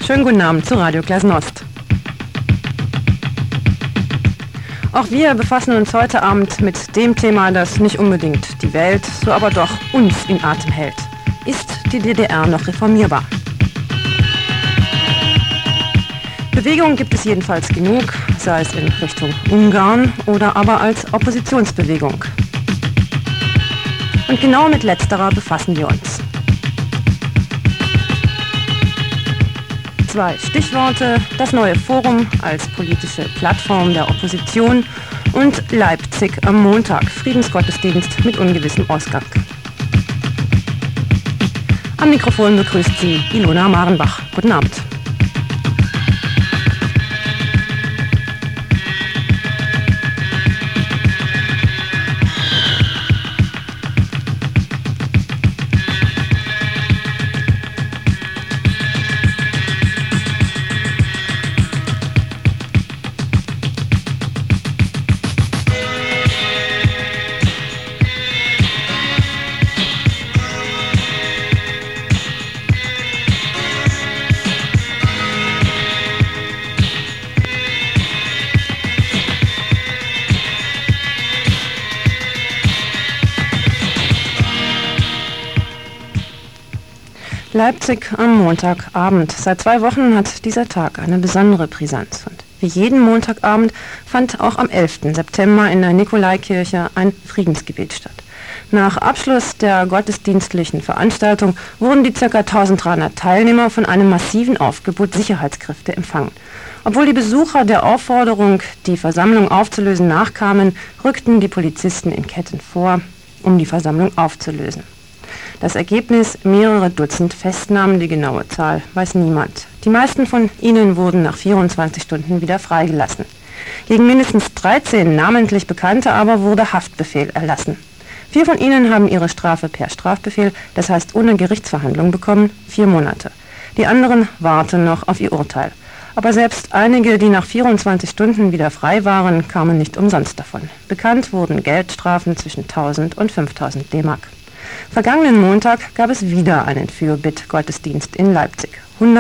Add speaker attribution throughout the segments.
Speaker 1: Schönen guten Abend zu Radio Glasnost. Auch wir befassen uns heute Abend mit dem Thema, das nicht unbedingt die Welt, so aber doch uns in Atem hält. Ist die DDR noch reformierbar? Bewegung gibt es jedenfalls genug, sei es in Richtung Ungarn oder aber als Oppositionsbewegung. Und genau mit letzterer befassen wir uns. 2 Stichworte: das neue Forum als politische Plattform der Opposition und Leipzig am Montag, Friedensgottesdienst mit ungewissem Ausgang. Am Mikrofon begrüßt Sie Ilona Marenbach. Guten Abend. Leipzig am Montagabend. Seit 2 Wochen hat dieser Tag eine besondere Brisanz. Und wie jeden Montagabend fand auch am 11. September in der Nikolaikirche ein Friedensgebet statt. Nach Abschluss der gottesdienstlichen Veranstaltung wurden die ca. 1300 Teilnehmer von einem massiven Aufgebot Sicherheitskräfte empfangen. Obwohl die Besucher der Aufforderung, die Versammlung aufzulösen, nachkamen, rückten die Polizisten in Ketten vor, um die Versammlung aufzulösen. Das Ergebnis: mehrere Dutzend Festnahmen, die genaue Zahl weiß niemand. Die meisten von ihnen wurden nach 24 Stunden wieder freigelassen. Gegen mindestens 13 namentlich Bekannte aber wurde Haftbefehl erlassen. 4 von ihnen haben ihre Strafe per Strafbefehl, das heißt ohne Gerichtsverhandlung, bekommen, 4 Monate. Die anderen warten noch auf ihr Urteil. Aber selbst einige, die nach 24 Stunden wieder frei waren, kamen nicht umsonst davon. Bekannt wurden Geldstrafen zwischen 1000 und 5000 D-Mark. Vergangenen Montag gab es wieder einen Fürbitt-Gottesdienst in Leipzig.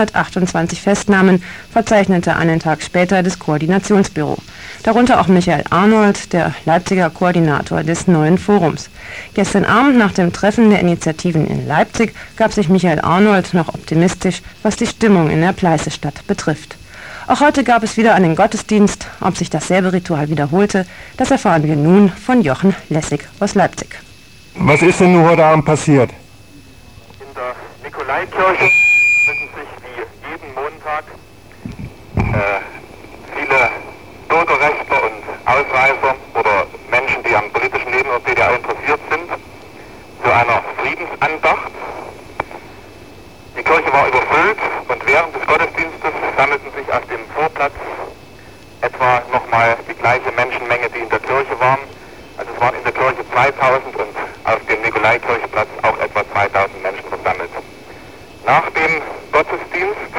Speaker 1: 128 Festnahmen verzeichnete einen Tag später das Koordinationsbüro. Darunter auch Michael Arnold, der Leipziger Koordinator des neuen Forums. Gestern Abend nach dem Treffen der Initiativen in Leipzig gab sich Michael Arnold noch optimistisch, was die Stimmung in der Pleißestadt betrifft. Auch heute gab es wieder einen Gottesdienst. Ob sich dasselbe Ritual wiederholte, das erfahren wir nun von Jochen Lessig aus Leipzig.
Speaker 2: Was ist denn nun heute Abend passiert?
Speaker 3: In der Nikolaikirche müssen sich wie jeden Montag viele Bürgerrechtler und Ausreißer oder Menschen, die am politischen Leben der DDR interessiert sind, zu einer Friedensandacht. Die Kirche war überfüllt und während des Gottesdienstes sammelten sich auf dem Vorplatz etwa nochmal die gleiche Menschenmenge, die in der Kirche waren. Also es waren in der Kirche 2000 und auf dem Nikolaikirchplatz auch etwa 2000 Menschen versammelt. Nach dem Gottesdienst,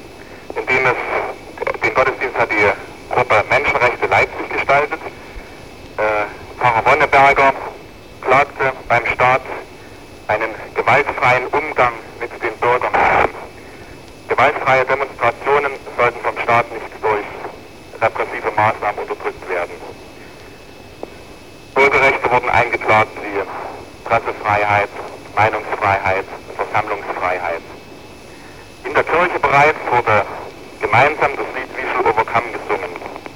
Speaker 3: den Gottesdienst hat die Gruppe Menschenrechte Leipzig gestaltet, Pfarrer Wonneberger klagte beim Staat einen gewaltfreien Umgang mit den Bürgern. Gewaltfreie Demonstrationen sollten vom Staat nicht durch repressive Maßnahmen unterdrückt werden. Bürgerrechte wurden eingeklagt wie Pressefreiheit, Meinungsfreiheit und Versammlungsfreiheit. In der Kirche bereits wurde gemeinsam das Lied We Shall Overcome gesungen.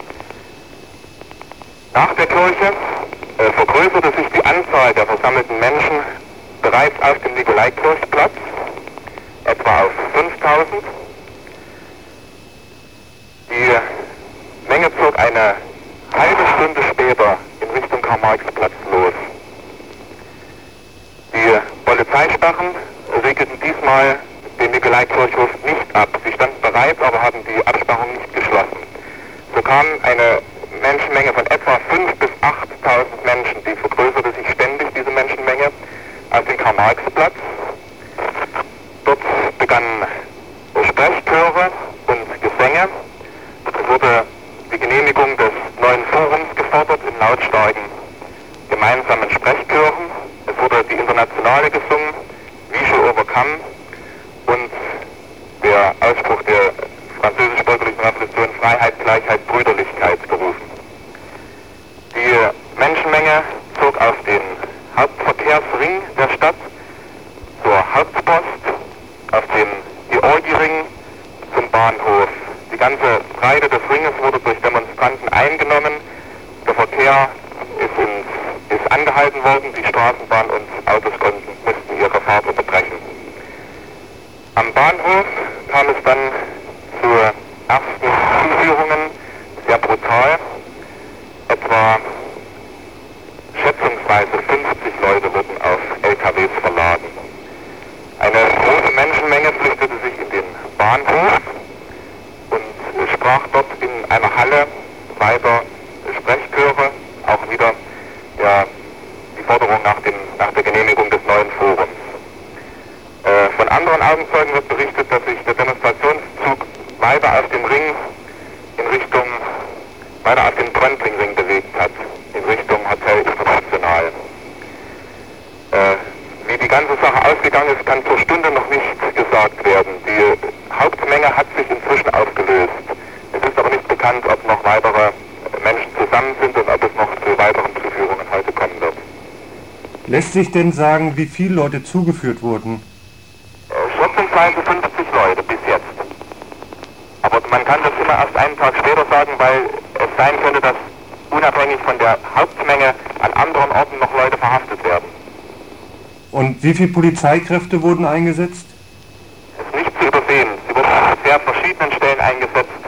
Speaker 3: Nach der Kirche vergrößerte sich die Anzahl der versammelten Menschen bereits auf dem Nikolaikirchplatz, etwa auf 5000. Die Menge zog eine halbe Stunde später in Richtung Karl-Marx-Platz los. Die Polizeisperren regelten diesmal den Nikolaikirchhof nicht ab. Sie standen bereit, aber haben die Absperrung nicht geschlossen. So kam eine Menschenmenge von etwa 5.000 bis 8.000 Menschen, die vergrößerte sich ständig, diese Menschenmenge, auf den Karl-Marx-Platz. Dort begannen Sprechchöre und Gesänge. Es wurde die Genehmigung des neuen Forums gefordert in lautstarken gemeinsamen Sprechchören. Es wurde die Internationale gesungen, We Shall Overcome, und der der Ausspruch der französisch-bürgerlichen Revolution Freiheit, Gleichheit, Brüderlichkeit gerufen. Die Menschenmenge zog auf den Hauptverkehrsring der Stadt zur Hauptpost, auf den Georgiring zum Bahnhof. Die ganze Breite des Ringes wurde durch Demonstranten eingenommen. Der Verkehr ist angehalten worden, die Straßenbahn und Autos mussten ihre Fahrt unterbrechen. Am Bahnhof kam es dann zu ersten Zuführungen, sehr brutal. Etwa schätzungsweise 50 Leute wurden auf LKWs verladen. Eine große Menschenmenge flüchtete sich in den Bahnhof und sprach dort in einer Halle weiter Sprechchöre, auch wieder die Forderung nach der Genehmigung des neuen Forums. Von anderen Augenzeugen wird berichtet, dass sich der Demonstrationszug weiter auf dem Ring weiter auf den Tröndlingring bewegt hat, in Richtung Hotel International. Wie die ganze Sache ausgegangen ist, kann zur Stunde noch nicht gesagt werden. Die Hauptmenge hat sich inzwischen aufgelöst. Es ist aber nicht bekannt, ob noch weitere Menschen zusammen sind und ob es noch zu weiteren Zuführungen heute kommen wird.
Speaker 2: Lässt sich denn sagen, wie viele Leute zugeführt wurden?
Speaker 3: Schätzungsweise 50 Leute bis jetzt. Aber man kann das immer erst einen Tag später sagen, weil es sein könnte, dass unabhängig von der Hauptmenge an anderen Orten noch Leute verhaftet werden.
Speaker 2: Und wie viele Polizeikräfte wurden eingesetzt?
Speaker 3: Es ist nicht zu übersehen. Sie wurden an sehr verschiedenen Stellen eingesetzt.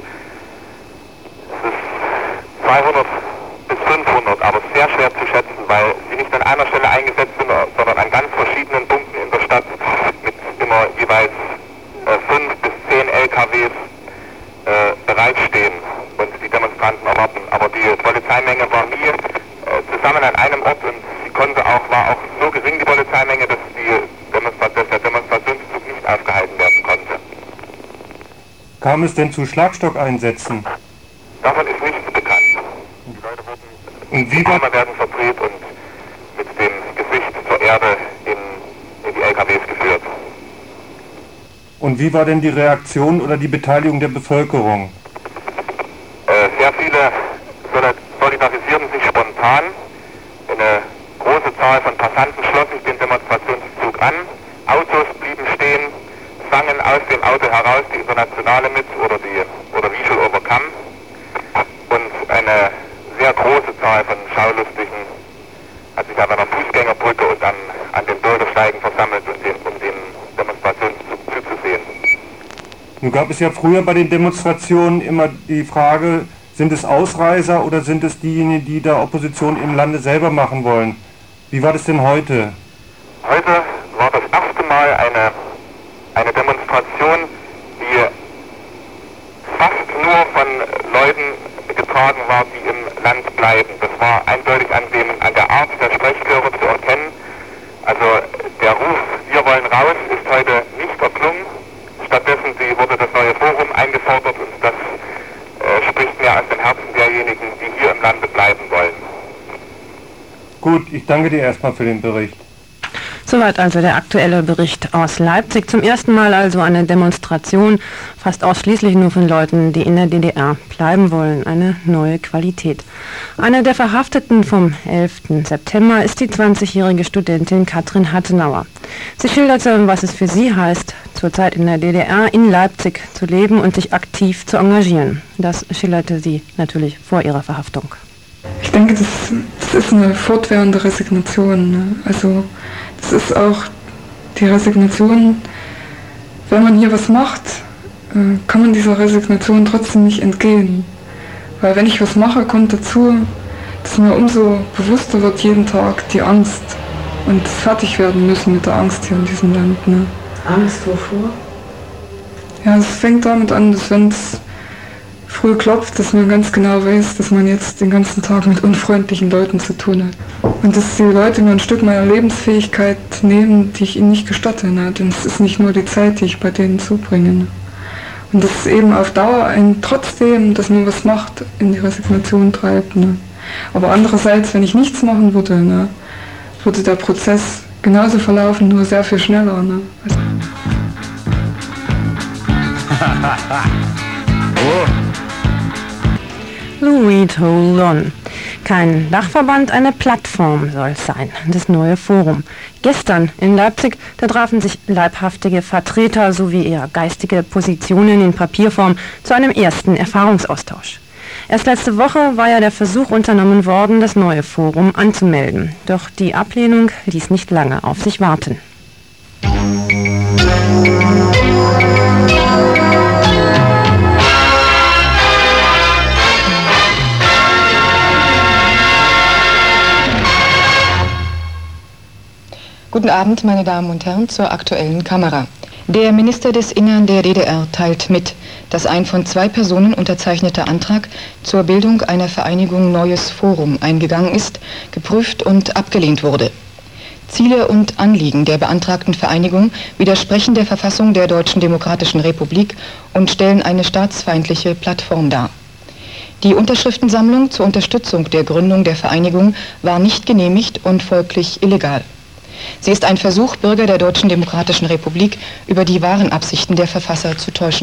Speaker 3: Es ist 200 bis 500, aber sehr schwer zu schätzen, weil sie nicht an einer Stelle eingesetzt sind, sondern an ganz verschiedenen Punkten in der Stadt mit immer jeweils 5 bis 10 LKWs bereitstehen und die Demonstranten erwarten. Aber die Polizeimenge war nie zusammen an einem Ort und war auch so gering, die Polizeimenge, dass der Demonstrationszug nicht aufgehalten werden konnte.
Speaker 2: Kam es denn zu Schlagstockeinsätzen?
Speaker 3: Davon ist nichts bekannt. Die Leute wurden, die Arme werden verdreht und mit dem Gesicht zur Erde in die LKWs geführt.
Speaker 2: Und wie war denn die Reaktion oder die Beteiligung der Bevölkerung?
Speaker 3: Sehr viele solidarisierten sich spontan. Eine große Zahl von Passanten schloss sich den Demonstrationszug an. Autos blieben stehen, sangen aus dem Auto heraus die Internationale mit oder We Shall Overcome. Und eine sehr große Zahl von Schaulustigen hat sich auf einer Fußgängerbrücke und an den Bürgersteigen versammelt, um den Demonstrationszug zuzusehen.
Speaker 2: Nun gab es ja früher bei den Demonstrationen immer die Frage, sind es Ausreißer oder sind es diejenigen, die da Opposition im Lande selber machen wollen? Wie war das denn heute?
Speaker 3: Heute war das erste Mal eine Demonstration, die fast nur von Leuten getragen war, die im Land bleiben. Das war eindeutig an der Art der Sprechchöre zu erkennen. Also der Ruf, wir wollen raus, ist heute nicht erklungen. Stattdessen wurde das neue Forum eingefordert und das spricht mehr aus dem Herzen derjenigen, die hier im Lande bleiben wollen.
Speaker 2: Gut, ich danke dir erstmal für den Bericht.
Speaker 1: Soweit also der aktuelle Bericht aus Leipzig. Zum ersten Mal also eine Demonstration, fast ausschließlich nur von Leuten, die in der DDR bleiben wollen. Eine neue Qualität. Eine der Verhafteten vom 11. September ist die 20-jährige Studentin Katrin Hattenauer. Sie schilderte, was es für sie heißt, zurzeit in der DDR in Leipzig zu leben und sich aktiv zu engagieren. Das schilderte sie natürlich vor ihrer Verhaftung.
Speaker 4: Ich denke, das ist eine fortwährende Resignation. Ne? Also das ist auch die Resignation, wenn man hier was macht, kann man dieser Resignation trotzdem nicht entgehen. Weil wenn ich was mache, kommt dazu, dass mir umso bewusster wird jeden Tag die Angst und das Fertigwerden müssen mit der Angst hier in diesem Land. Ne?
Speaker 1: Angst wovor?
Speaker 4: Ja, es fängt damit an, dass wenn es früh klopft, dass man ganz genau weiß, dass man jetzt den ganzen Tag mit unfreundlichen Leuten zu tun hat. Und dass die Leute mir ein Stück meiner Lebensfähigkeit nehmen, die ich ihnen nicht gestatte. Ne? Denn es ist nicht nur die Zeit, die ich bei denen zubringe. Ne? Und das ist eben auf Dauer trotzdem, dass man was macht, in die Resignation treibt. Ne? Aber andererseits, wenn ich nichts machen würde, ne, würde der Prozess genauso verlaufen, nur sehr viel schneller. Ne?
Speaker 1: Louis Hold On. Kein Dachverband, eine Plattform soll es sein, das neue Forum. Gestern in Leipzig, da trafen sich leibhaftige Vertreter sowie eher geistige Positionen in Papierform zu einem ersten Erfahrungsaustausch. Erst letzte Woche war ja der Versuch unternommen worden, das neue Forum anzumelden. Doch die Ablehnung ließ nicht lange auf sich warten.
Speaker 5: Guten Abend, meine Damen und Herren, zur aktuellen Kamera. Der Minister des Innern der DDR teilt mit, dass ein von 2 Personen unterzeichneter Antrag zur Bildung einer Vereinigung Neues Forum eingegangen ist, geprüft und abgelehnt wurde. Ziele und Anliegen der beantragten Vereinigung widersprechen der Verfassung der Deutschen Demokratischen Republik und stellen eine staatsfeindliche Plattform dar. Die Unterschriftensammlung zur Unterstützung der Gründung der Vereinigung war nicht genehmigt und folglich illegal. Sie ist ein Versuch, Bürger der Deutschen Demokratischen Republik über die wahren Absichten der Verfasser zu täuschen.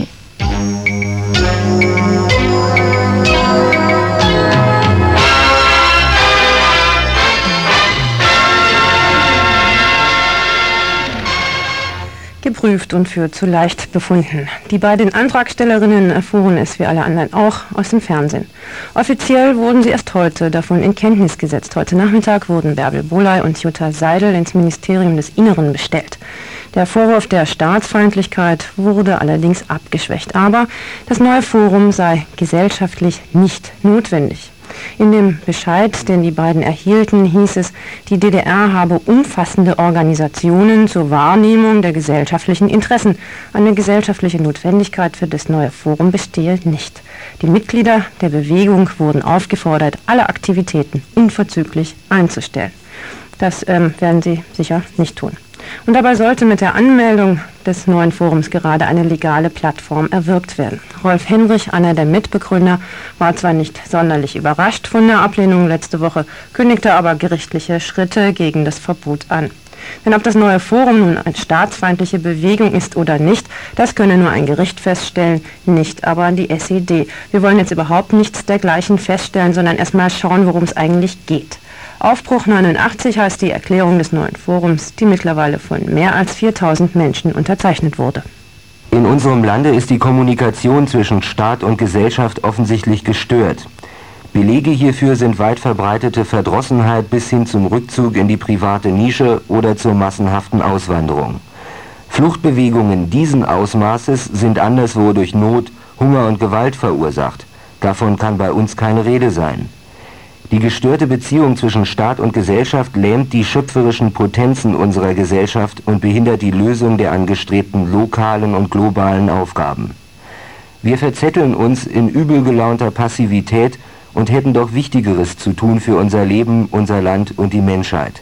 Speaker 1: Geprüft und für zu leicht befunden. Die beiden Antragstellerinnen erfuhren es wie alle anderen auch aus dem Fernsehen. Offiziell wurden sie erst heute davon in Kenntnis gesetzt. Heute Nachmittag wurden Bärbel Bohley und Jutta Seidel ins Ministerium des Inneren bestellt. Der Vorwurf der Staatsfeindlichkeit wurde allerdings abgeschwächt. Aber das neue Forum sei gesellschaftlich nicht notwendig. In dem Bescheid, den die beiden erhielten, hieß es, die DDR habe umfassende Organisationen zur Wahrnehmung der gesellschaftlichen Interessen. Eine gesellschaftliche Notwendigkeit für das neue Forum bestehe nicht. Die Mitglieder der Bewegung wurden aufgefordert, alle Aktivitäten unverzüglich einzustellen. Das werden sie sicher nicht tun. Und dabei sollte mit der Anmeldung des neuen Forums gerade eine legale Plattform erwirkt werden. Rolf Henrich, einer der Mitbegründer, war zwar nicht sonderlich überrascht von der Ablehnung letzte Woche, kündigte aber gerichtliche Schritte gegen das Verbot an. Denn ob das neue Forum nun eine staatsfeindliche Bewegung ist oder nicht, das könne nur ein Gericht feststellen, nicht aber die SED. Wir wollen jetzt überhaupt nichts dergleichen feststellen, sondern erstmal schauen, worum es eigentlich geht. Aufbruch 89 heißt die Erklärung des neuen Forums, die mittlerweile von mehr als 4000 Menschen unterzeichnet wurde.
Speaker 6: In unserem Lande ist die Kommunikation zwischen Staat und Gesellschaft offensichtlich gestört. Belege hierfür sind weit verbreitete Verdrossenheit bis hin zum Rückzug in die private Nische oder zur massenhaften Auswanderung. Fluchtbewegungen diesen Ausmaßes sind anderswo durch Not, Hunger und Gewalt verursacht. Davon kann bei uns keine Rede sein. Die gestörte Beziehung zwischen Staat und Gesellschaft lähmt die schöpferischen Potenzen unserer Gesellschaft und behindert die Lösung der angestrebten lokalen und globalen Aufgaben. Wir verzetteln uns in übel gelaunter Passivität und hätten doch Wichtigeres zu tun für unser Leben, unser Land und die Menschheit.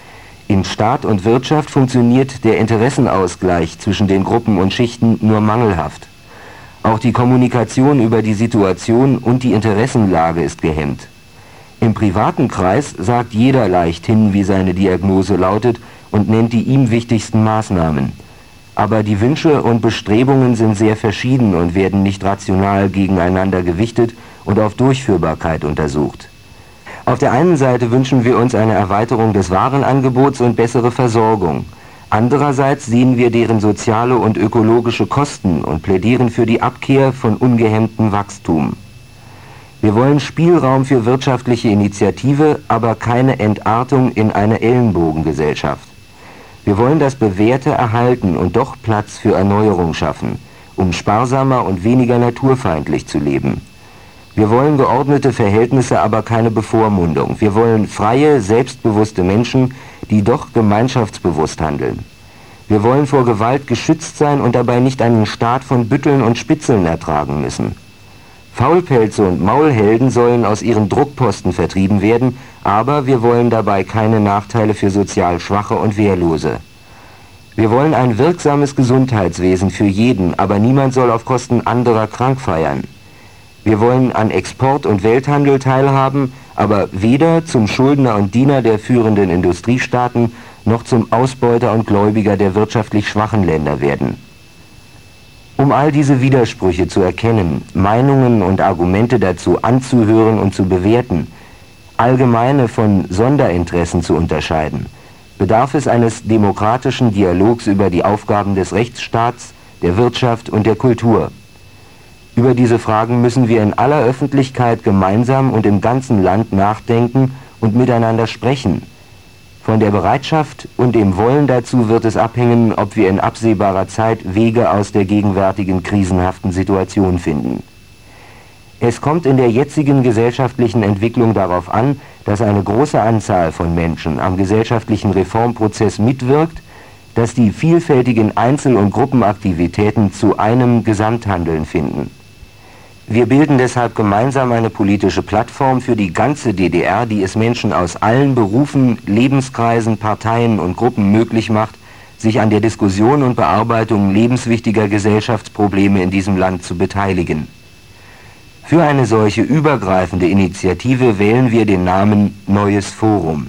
Speaker 6: In Staat und Wirtschaft funktioniert der Interessenausgleich zwischen den Gruppen und Schichten nur mangelhaft. Auch die Kommunikation über die Situation und die Interessenlage ist gehemmt. Im privaten Kreis sagt jeder leichthin, wie seine Diagnose lautet, und nennt die ihm wichtigsten Maßnahmen. Aber die Wünsche und Bestrebungen sind sehr verschieden und werden nicht rational gegeneinander gewichtet und auf Durchführbarkeit untersucht. Auf der einen Seite wünschen wir uns eine Erweiterung des Warenangebots und bessere Versorgung. Andererseits sehen wir deren soziale und ökologische Kosten und plädieren für die Abkehr von ungehemmtem Wachstum. Wir wollen Spielraum für wirtschaftliche Initiative, aber keine Entartung in eine Ellenbogengesellschaft. Wir wollen das Bewährte erhalten und doch Platz für Erneuerung schaffen, um sparsamer und weniger naturfeindlich zu leben. Wir wollen geordnete Verhältnisse, aber keine Bevormundung. Wir wollen freie, selbstbewusste Menschen, die doch gemeinschaftsbewusst handeln. Wir wollen vor Gewalt geschützt sein und dabei nicht einen Staat von Bütteln und Spitzeln ertragen müssen. Faulpelze und Maulhelden sollen aus ihren Druckposten vertrieben werden, aber wir wollen dabei keine Nachteile für sozial Schwache und Wehrlose. Wir wollen ein wirksames Gesundheitswesen für jeden, aber niemand soll auf Kosten anderer krank feiern. Wir wollen an Export und Welthandel teilhaben, aber weder zum Schuldner und Diener der führenden Industriestaaten noch zum Ausbeuter und Gläubiger der wirtschaftlich schwachen Länder werden. Um all diese Widersprüche zu erkennen, Meinungen und Argumente dazu anzuhören und zu bewerten, allgemeine von Sonderinteressen zu unterscheiden, bedarf es eines demokratischen Dialogs über die Aufgaben des Rechtsstaats, der Wirtschaft und der Kultur. Über diese Fragen müssen wir in aller Öffentlichkeit gemeinsam und im ganzen Land nachdenken und miteinander sprechen. Von der Bereitschaft und dem Wollen dazu wird es abhängen, ob wir in absehbarer Zeit Wege aus der gegenwärtigen krisenhaften Situation finden. Es kommt in der jetzigen gesellschaftlichen Entwicklung darauf an, dass eine große Anzahl von Menschen am gesellschaftlichen Reformprozess mitwirkt, dass die vielfältigen Einzel- und Gruppenaktivitäten zu einem Gesamthandeln finden. Wir bilden deshalb gemeinsam eine politische Plattform für die ganze DDR, die es Menschen aus allen Berufen, Lebenskreisen, Parteien und Gruppen möglich macht, sich an der Diskussion und Bearbeitung lebenswichtiger Gesellschaftsprobleme in diesem Land zu beteiligen. Für eine solche übergreifende Initiative wählen wir den Namen Neues Forum.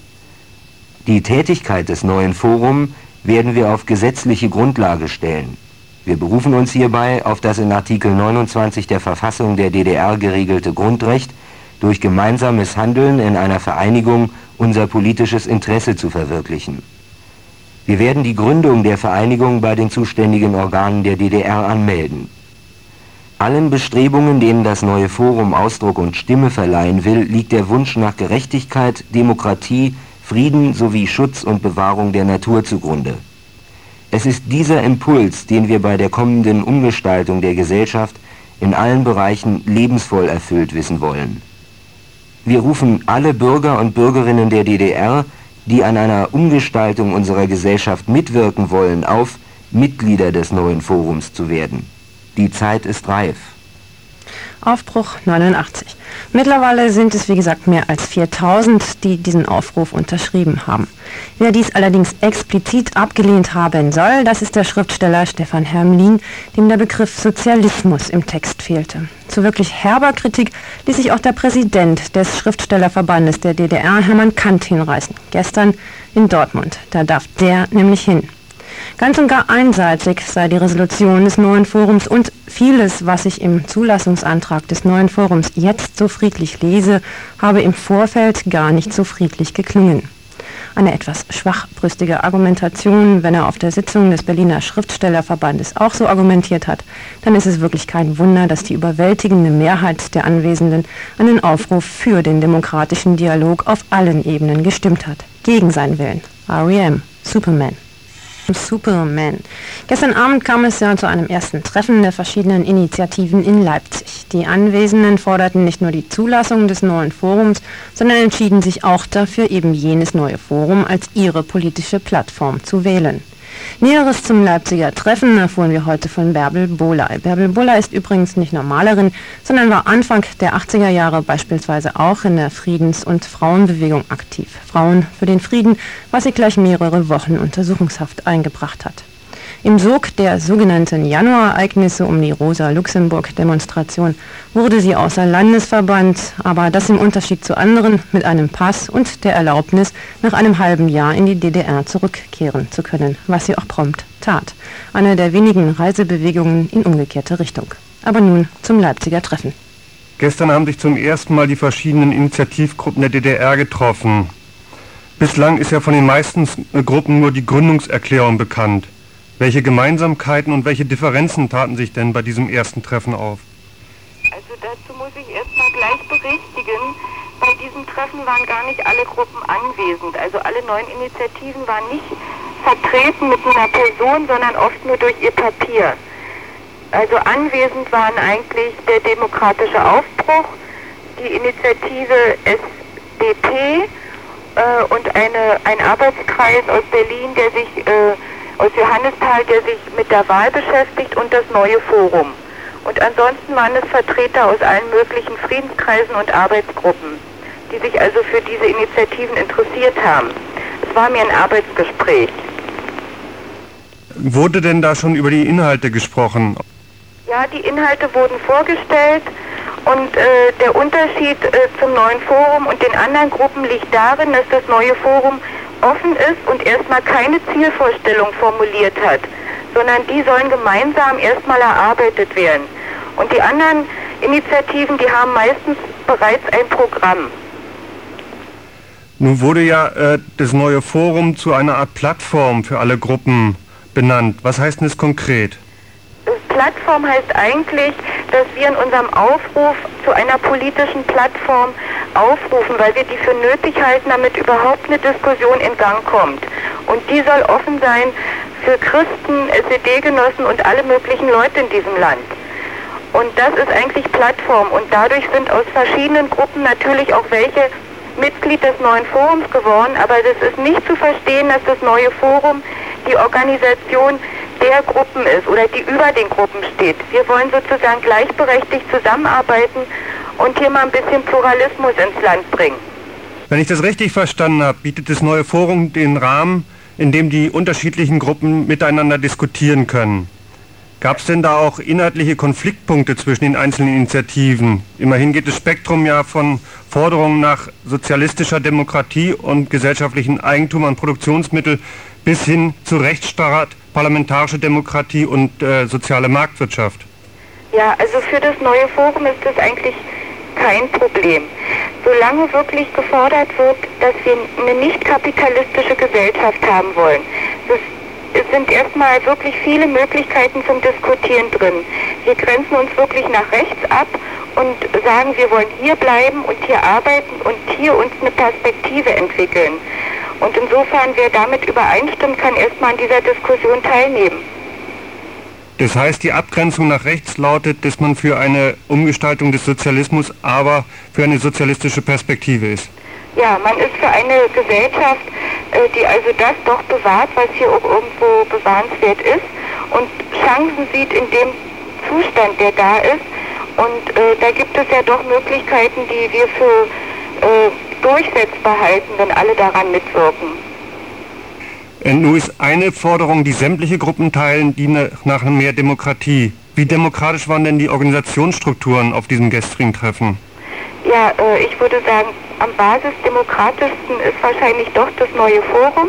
Speaker 6: Die Tätigkeit des neuen Forum werden wir auf gesetzliche Grundlage stellen. Wir berufen uns hierbei auf das in Artikel 29 der Verfassung der DDR geregelte Grundrecht, durch gemeinsames Handeln in einer Vereinigung unser politisches Interesse zu verwirklichen. Wir werden die Gründung der Vereinigung bei den zuständigen Organen der DDR anmelden. Allen Bestrebungen, denen das neue Forum Ausdruck und Stimme verleihen will, liegt der Wunsch nach Gerechtigkeit, Demokratie, Frieden sowie Schutz und Bewahrung der Natur zugrunde. Es ist dieser Impuls, den wir bei der kommenden Umgestaltung der Gesellschaft in allen Bereichen lebensvoll erfüllt wissen wollen. Wir rufen alle Bürger und Bürgerinnen der DDR, die an einer Umgestaltung unserer Gesellschaft mitwirken wollen, auf, Mitglieder des neuen Forums zu werden. Die Zeit ist reif.
Speaker 1: Aufbruch 89. Mittlerweile sind es, wie gesagt, mehr als 4000, die diesen Aufruf unterschrieben haben. Wer dies allerdings explizit abgelehnt haben soll, das ist der Schriftsteller Stefan Hermlin, dem der Begriff Sozialismus im Text fehlte. Zu wirklich herber Kritik ließ sich auch der Präsident des Schriftstellerverbandes der DDR, Hermann Kant, hinreißen. Gestern in Dortmund. Da darf der nämlich hin. Ganz und gar einseitig sei die Resolution des neuen Forums und vieles, was ich im Zulassungsantrag des neuen Forums jetzt so friedlich lese, habe im Vorfeld gar nicht so friedlich geklungen. Eine etwas schwachbrüstige Argumentation, wenn er auf der Sitzung des Berliner Schriftstellerverbandes auch so argumentiert hat, dann ist es wirklich kein Wunder, dass die überwältigende Mehrheit der Anwesenden an den Aufruf für den demokratischen Dialog auf allen Ebenen gestimmt hat. Gegen seinen Willen. R.E.M. Superman. Gestern Abend kam es ja zu einem ersten Treffen der verschiedenen Initiativen in Leipzig. Die Anwesenden forderten nicht nur die Zulassung des neuen Forums, sondern entschieden sich auch dafür, eben jenes neue Forum als ihre politische Plattform zu wählen. Näheres zum Leipziger Treffen erfuhren wir heute von Bärbel Bohley. Bärbel Bohley ist übrigens nicht nur Malerin, sondern war Anfang der 80er Jahre beispielsweise auch in der Friedens- und Frauenbewegung aktiv. Frauen für den Frieden, was sie gleich mehrere Wochen Untersuchungshaft eingebracht hat. Im Sog der sogenannten Januarereignisse um die Rosa-Luxemburg-Demonstration wurde sie außer Landes verbannt, aber das im Unterschied zu anderen mit einem Pass und der Erlaubnis, nach einem halben Jahr in die DDR zurückkehren zu können, was sie auch prompt tat. Eine der wenigen Reisebewegungen in umgekehrte Richtung. Aber nun zum Leipziger Treffen.
Speaker 2: Gestern haben sich zum ersten Mal die verschiedenen Initiativgruppen der DDR getroffen. Bislang ist ja von den meisten Gruppen nur die Gründungserklärung bekannt. Welche Gemeinsamkeiten und welche Differenzen taten sich denn bei diesem ersten Treffen auf?
Speaker 7: Also dazu muss ich erstmal gleich berichtigen, bei diesem Treffen waren gar nicht alle Gruppen anwesend. Also alle neuen Initiativen waren nicht vertreten mit einer Person, sondern oft nur durch ihr Papier. Also anwesend waren eigentlich der Demokratische Aufbruch, die Initiative SDP und ein Arbeitskreis aus Berlin, der sich aus Johannisthal, der sich mit der Wahl beschäftigt, und das neue Forum. Und ansonsten waren es Vertreter aus allen möglichen Friedenskreisen und Arbeitsgruppen, die sich also für diese Initiativen interessiert haben. Es war mir ein Arbeitsgespräch.
Speaker 2: Wurde denn da schon über die Inhalte gesprochen?
Speaker 7: Ja, die Inhalte wurden vorgestellt und der Unterschied zum neuen Forum und den anderen Gruppen liegt darin, dass das neue Forum offen ist und erstmal keine Zielvorstellung formuliert hat, sondern die sollen gemeinsam erstmal erarbeitet werden. Und die anderen Initiativen, die haben meistens bereits ein Programm.
Speaker 2: Nun wurde ja das neue Forum zu einer Art Plattform für alle Gruppen benannt. Was heißt denn das konkret?
Speaker 7: Plattform heißt eigentlich, dass wir in unserem Aufruf zu einer politischen Plattform aufrufen, weil wir die für nötig halten, damit überhaupt eine Diskussion in Gang kommt. Und die soll offen sein für Christen, SED-Genossen und alle möglichen Leute in diesem Land. Und das ist eigentlich Plattform. Und dadurch sind aus verschiedenen Gruppen natürlich auch welche Mitglied des neuen Forums geworden, aber das ist nicht zu verstehen, dass das neue Forum die Organisation der Gruppen ist oder die über den Gruppen steht. Wir wollen sozusagen gleichberechtigt zusammenarbeiten und hier mal ein bisschen Pluralismus ins Land bringen.
Speaker 2: Wenn ich das richtig verstanden habe, bietet das neue Forum den Rahmen, in dem die unterschiedlichen Gruppen miteinander diskutieren können. Gab es denn da auch inhaltliche Konfliktpunkte zwischen den einzelnen Initiativen? Immerhin geht das Spektrum ja von Forderungen nach sozialistischer Demokratie und gesellschaftlichem Eigentum an Produktionsmittel bis hin zu Rechtsstaat, parlamentarische Demokratie und soziale Marktwirtschaft.
Speaker 7: Ja, also für das neue Forum ist das eigentlich kein Problem. Solange wirklich gefordert wird, dass wir eine nicht kapitalistische Gesellschaft haben wollen. Es sind erstmal wirklich viele Möglichkeiten zum Diskutieren drin. Wir grenzen uns wirklich nach rechts ab und sagen, wir wollen hier bleiben und hier arbeiten und hier uns eine Perspektive entwickeln. Und insofern, wer damit übereinstimmt, kann erstmal an dieser Diskussion teilnehmen.
Speaker 2: Das heißt, die Abgrenzung nach rechts lautet, dass man für eine Umgestaltung des Sozialismus, aber für eine sozialistische Perspektive ist.
Speaker 7: Ja, man ist für eine Gesellschaft, die also das doch bewahrt, was hier auch irgendwo bewahrenswert ist und Chancen sieht in dem Zustand, der da ist. Und da gibt es ja doch Möglichkeiten, die wir für durchsetzbar halten, wenn alle daran mitwirken.
Speaker 2: Nun ist eine Forderung, die sämtliche Gruppen teilen, die nach mehr Demokratie. Wie demokratisch waren denn die Organisationsstrukturen auf diesem gestrigen Treffen?
Speaker 7: Ja, ich würde sagen, am basisdemokratischsten ist wahrscheinlich doch das neue Forum.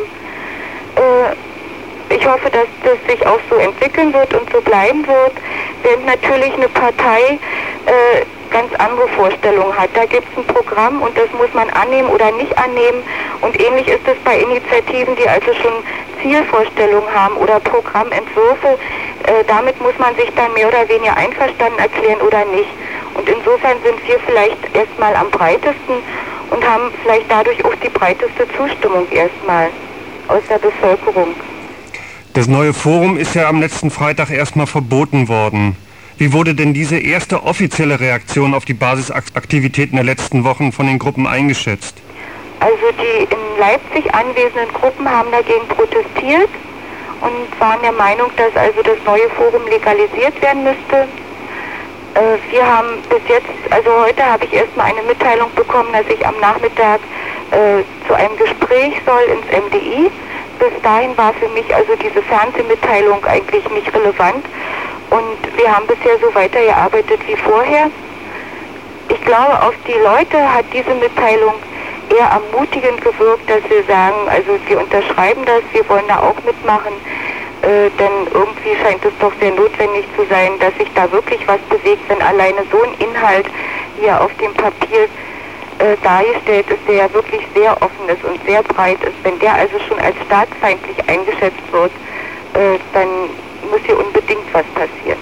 Speaker 7: Ich hoffe, dass das sich auch so entwickeln wird und so bleiben wird, während natürlich eine Partei ganz andere Vorstellungen hat. Da gibt es ein Programm und das muss man annehmen oder nicht annehmen. Und ähnlich ist es bei Initiativen, die also schon Zielvorstellungen haben oder Programmentwürfe. Damit muss man sich dann mehr oder weniger einverstanden erklären oder nicht. Und insofern sind wir vielleicht erstmal am breitesten und haben vielleicht dadurch auch die breiteste Zustimmung erstmal aus der Bevölkerung.
Speaker 2: Das neue Forum ist ja am letzten Freitag erstmal verboten worden. Wie wurde denn diese erste offizielle Reaktion auf die Basisaktivitäten der letzten Wochen von den Gruppen eingeschätzt?
Speaker 7: Also die in Leipzig anwesenden Gruppen haben dagegen protestiert und waren der Meinung, dass also das neue Forum legalisiert werden müsste. Wir haben bis jetzt, also heute habe ich erstmal eine Mitteilung bekommen, dass ich am Nachmittag zu einem Gespräch soll ins MDI. Bis dahin war für mich also diese Fernsehmitteilung eigentlich nicht relevant und wir haben bisher so weitergearbeitet wie vorher. Ich glaube, auf die Leute hat diese Mitteilung eher ermutigend gewirkt, dass wir sagen, also wir unterschreiben das, wir wollen da auch mitmachen, denn irgendwie scheint es doch sehr notwendig zu sein, dass sich da wirklich was bewegt, wenn alleine so ein Inhalt hier auf dem Papier dargestellt ist, der ja wirklich sehr offen ist und sehr breit ist. Wenn der also schon als staatsfeindlich eingeschätzt wird, dann muss hier unbedingt was passieren.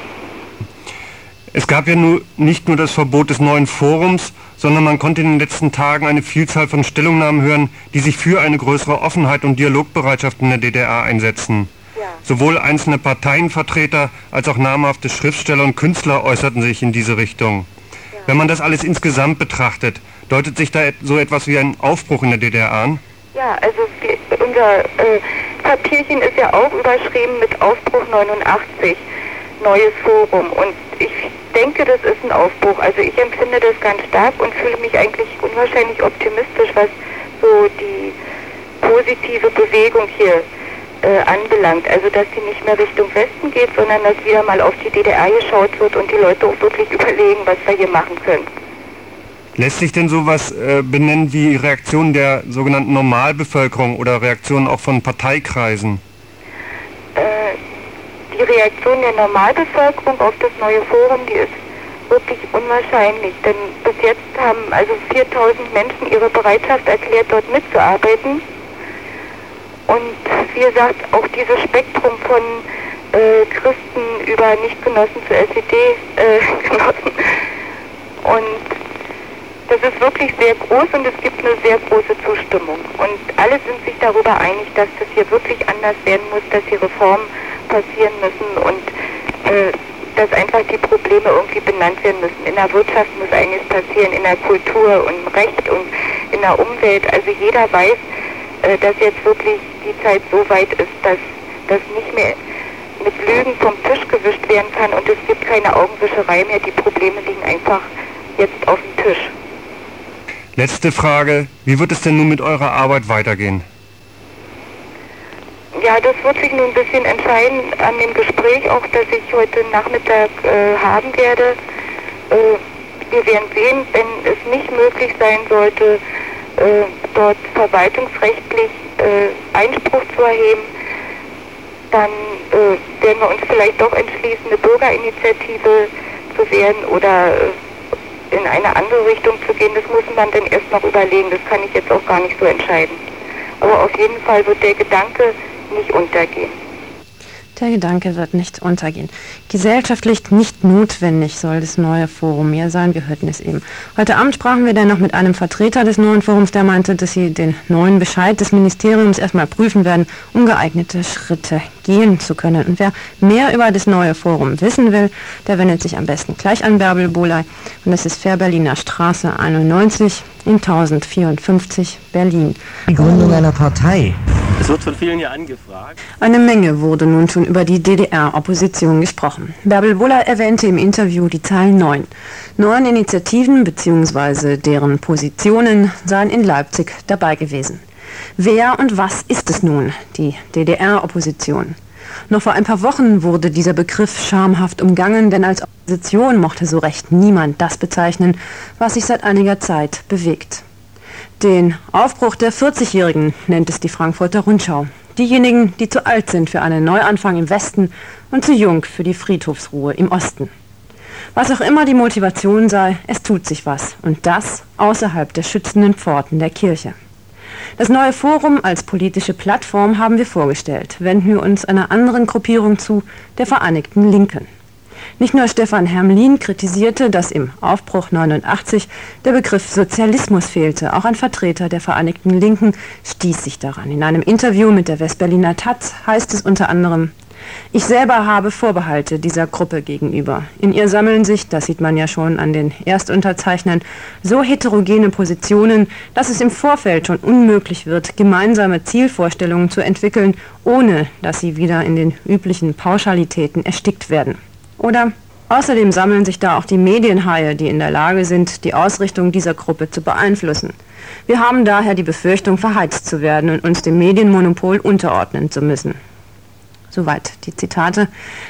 Speaker 2: Es gab ja nicht nur das Verbot des neuen Forums, sondern man konnte in den letzten Tagen eine Vielzahl von Stellungnahmen hören, die sich für eine größere Offenheit und Dialogbereitschaft in der DDR einsetzen. Ja. Sowohl einzelne Parteienvertreter als auch namhafte Schriftsteller und Künstler äußerten sich in diese Richtung. Ja. Wenn man das alles insgesamt betrachtet, deutet sich da so etwas wie ein Aufbruch in der DDR an?
Speaker 7: Ja, also unser Papierchen ist ja auch überschrieben mit Aufbruch 89, neues Forum. Und ich denke, das ist ein Aufbruch. Also ich empfinde das ganz stark und fühle mich eigentlich unwahrscheinlich optimistisch, was so die positive Bewegung hier anbelangt. Also dass die nicht mehr Richtung Westen geht, sondern dass wieder mal auf die DDR geschaut wird und die Leute auch wirklich überlegen, was wir hier machen können.
Speaker 2: Lässt sich denn sowas benennen wie Reaktionen der sogenannten Normalbevölkerung oder Reaktionen auch von Parteikreisen?
Speaker 7: Die Reaktion der Normalbevölkerung auf das neue Forum, die ist wirklich unwahrscheinlich. Denn bis jetzt haben also 4000 Menschen ihre Bereitschaft erklärt, dort mitzuarbeiten. Und wie gesagt, auch dieses Spektrum von Christen über Nichtgenossen zu SED-Genossen. Und das ist wirklich sehr groß und es gibt eine sehr große Zustimmung. Und alle sind sich darüber einig, dass das hier wirklich anders werden muss, dass hier Reformen passieren müssen und dass einfach die Probleme irgendwie benannt werden müssen. In der Wirtschaft muss einiges passieren, in der Kultur und im Recht und in der Umwelt. Also jeder weiß, dass jetzt wirklich die Zeit so weit ist, dass das nicht mehr mit Lügen vom Tisch gewischt werden kann und es gibt keine Augenwischerei mehr. Die Probleme liegen einfach jetzt auf dem Tisch.
Speaker 2: Letzte Frage. Wie wird es denn nun mit eurer Arbeit weitergehen?
Speaker 7: Ja, das wird sich nun ein bisschen entscheiden an dem Gespräch, auch das ich heute Nachmittag haben werde. Wir werden sehen, wenn es nicht möglich sein sollte, dort verwaltungsrechtlich Einspruch zu erheben, dann werden wir uns vielleicht doch entschließen, eine Bürgerinitiative zu werden oder in eine andere Richtung zu gehen. Das muss man dann erst noch überlegen. Das kann ich jetzt auch gar nicht so entscheiden. Aber auf jeden Fall wird der Gedanke nicht untergehen.
Speaker 1: Der Gedanke wird nicht untergehen. Gesellschaftlich nicht notwendig soll das neue Forum mehr sein. Wir hörten es eben. Heute Abend sprachen wir dann noch mit einem Vertreter des neuen Forums, der meinte, dass sie den neuen Bescheid des Ministeriums erstmal prüfen werden, um geeignete Schritte gehen zu können. Und wer mehr über das neue Forum wissen will, der wendet sich am besten gleich an Bärbel Bohley. Und das ist Fährberliner Straße 91 in 1054 Berlin.
Speaker 8: Die Gründung einer Partei.
Speaker 9: Es wird von vielen hier angefragt.
Speaker 1: Eine Menge wurde nun schon über die DDR-Opposition gesprochen. Bärbel Bohley erwähnte im Interview die Zahl 9. 9 Initiativen bzw. deren Positionen seien in Leipzig dabei gewesen. Wer und was ist es nun, die DDR-Opposition? Noch vor ein paar Wochen wurde dieser Begriff schamhaft umgangen, denn als Opposition mochte so recht niemand das bezeichnen, was sich seit einiger Zeit bewegt. Den Aufbruch der 40-Jährigen nennt es die Frankfurter Rundschau. Diejenigen, die zu alt sind für einen Neuanfang im Westen und zu jung für die Friedhofsruhe im Osten. Was auch immer die Motivation sei, es tut sich was. Und das außerhalb der schützenden Pforten der Kirche. Das neue Forum als politische Plattform haben wir vorgestellt. Wenden wir uns einer anderen Gruppierung zu, der Vereinigten Linken. Nicht nur Stefan Hermlin kritisierte, dass im Aufbruch 89 der Begriff Sozialismus fehlte. Auch ein Vertreter der Vereinigten Linken stieß sich daran. In einem Interview mit der Westberliner Taz heißt es unter anderem: Ich selber habe Vorbehalte dieser Gruppe gegenüber. In ihr sammeln sich, das sieht man ja schon an den Erstunterzeichnern, so heterogene Positionen, dass es im Vorfeld schon unmöglich wird, gemeinsame Zielvorstellungen zu entwickeln, ohne dass sie wieder in den üblichen Pauschalitäten erstickt werden. Oder außerdem sammeln sich da auch die Medienhaie, die in der Lage sind, die Ausrichtung dieser Gruppe zu beeinflussen. Wir haben daher die Befürchtung, verheizt zu werden und uns dem Medienmonopol unterordnen zu müssen. Soweit die Zitate.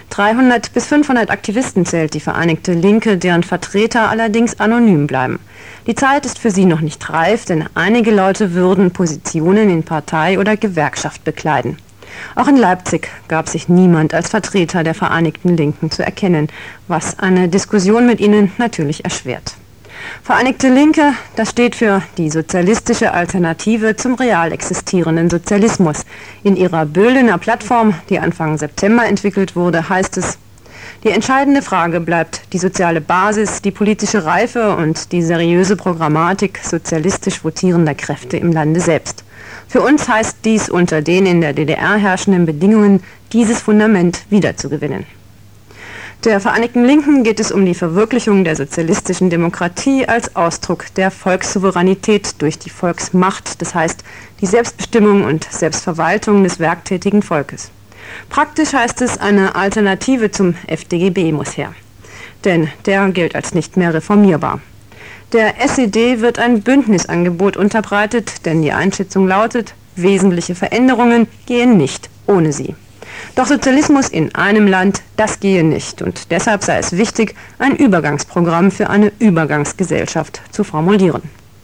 Speaker 1: 300 bis 500 Aktivisten zählt die Vereinigte Linke, deren Vertreter allerdings anonym bleiben. Die Zeit ist für sie noch nicht reif, denn einige Leute würden Positionen in Partei oder Gewerkschaft bekleiden. Auch in Leipzig gab sich niemand als Vertreter der Vereinigten Linken zu erkennen, was eine Diskussion mit ihnen natürlich erschwert. Vereinigte Linke, das steht für die sozialistische Alternative zum real existierenden Sozialismus. In ihrer Böhlener Plattform, die Anfang September entwickelt wurde, heißt es: Die entscheidende Frage bleibt die soziale Basis, die politische Reife und die seriöse Programmatik sozialistisch votierender Kräfte im Lande selbst. Für uns heißt dies, unter den in der DDR herrschenden Bedingungen dieses Fundament wiederzugewinnen. Der Vereinigten Linken geht es um die Verwirklichung der sozialistischen Demokratie als Ausdruck der Volkssouveränität durch die Volksmacht, das heißt die Selbstbestimmung und Selbstverwaltung des werktätigen Volkes. Praktisch heißt es, eine Alternative zum FDGB muss her, denn der gilt als nicht mehr reformierbar. Der SED wird ein Bündnisangebot unterbreitet, denn die Einschätzung lautet, wesentliche Veränderungen gehen nicht ohne sie. Doch Sozialismus in einem Land, das gehe nicht und deshalb sei es wichtig, ein Übergangsprogramm für eine Übergangsgesellschaft zu formulieren.